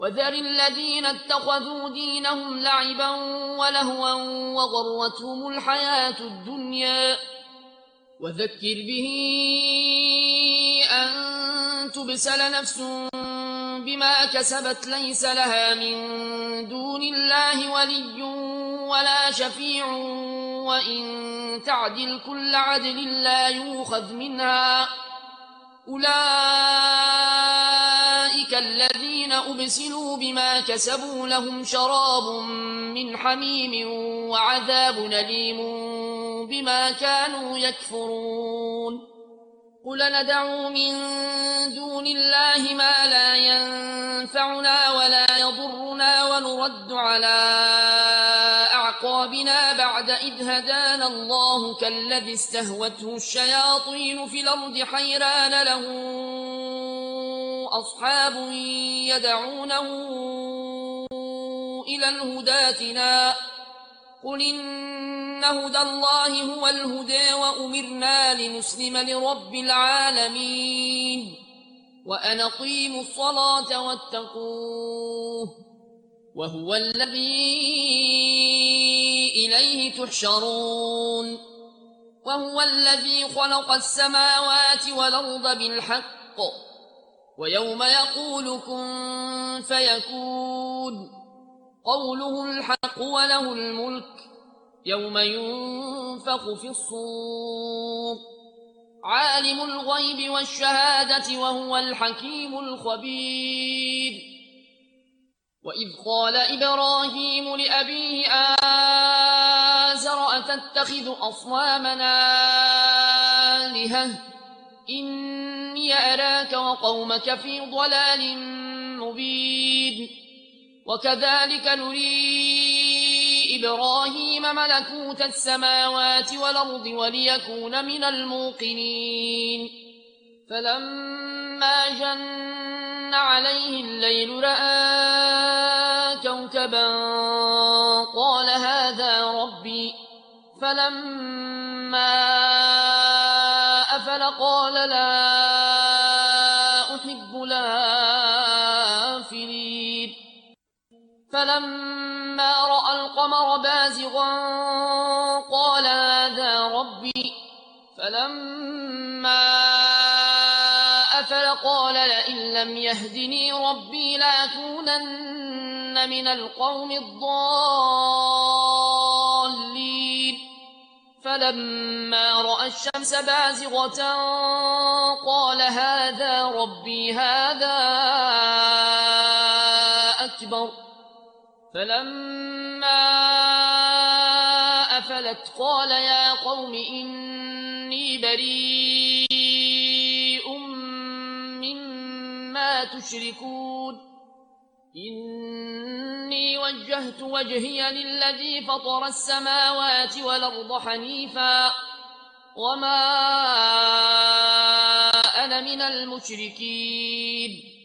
وذر الذين اتخذوا دينهم لعبا ولهوا وغرتهم الحياة الدنيا وذكر به أن تبسل نفس بما كسبت ليس لها من دون الله ولي ولا شفيع وإن تعدل كل عدل لا يؤخذ منها أولئك الذين أبسلوا بما كسبوا لهم شراب من حميم وعذاب أليم بما كانوا يكفرون قل ندعو من دون الله ما لا ينفعنا ولا يضرنا ونرد على أعقابنا بعد إذ هدانا الله كالذي استهوته الشياطين في الأرض حيران له أصحاب يدعونه إلى الهدى ائتنا قل إن هدى الله هو الهدى وأمرنا لنسلم لرب العالمين وأن أقيموا الصلاة واتقوه وهو الذي إليه تحشرون وهو الذي خلق السماوات والأرض بالحق ويوم يقول كن فيكون قوله الحق وله الملك يوم ينفخ في الصور عالم الغيب والشهادة وهو الحكيم الخبير وإذ قال إبراهيم لأبيه آزر أتتخذ أصنامنا آلهة إني أراك وقومك في ضلال مبين وكذلك نري إبراهيم ملكوت السماوات والأرض وليكون من الموقنين فلما جن عليه الليل رأى كوكبا قال هذا ربي فلما أفل قال لا أحب الآفلين فلما رأى القمر بازغا قال هذا ربي فلما أفل قال لئن لم يهدني ربي لأكونن من القوم الضالين فلما رأى الشمس بازغة قال هذا ربي هذا أكبر فلما أفلت قال يا قوم إني بريء مما تشركون إني وجهت وجهي للذي فطر السماوات والأرض حنيفا وما أنا من المشركين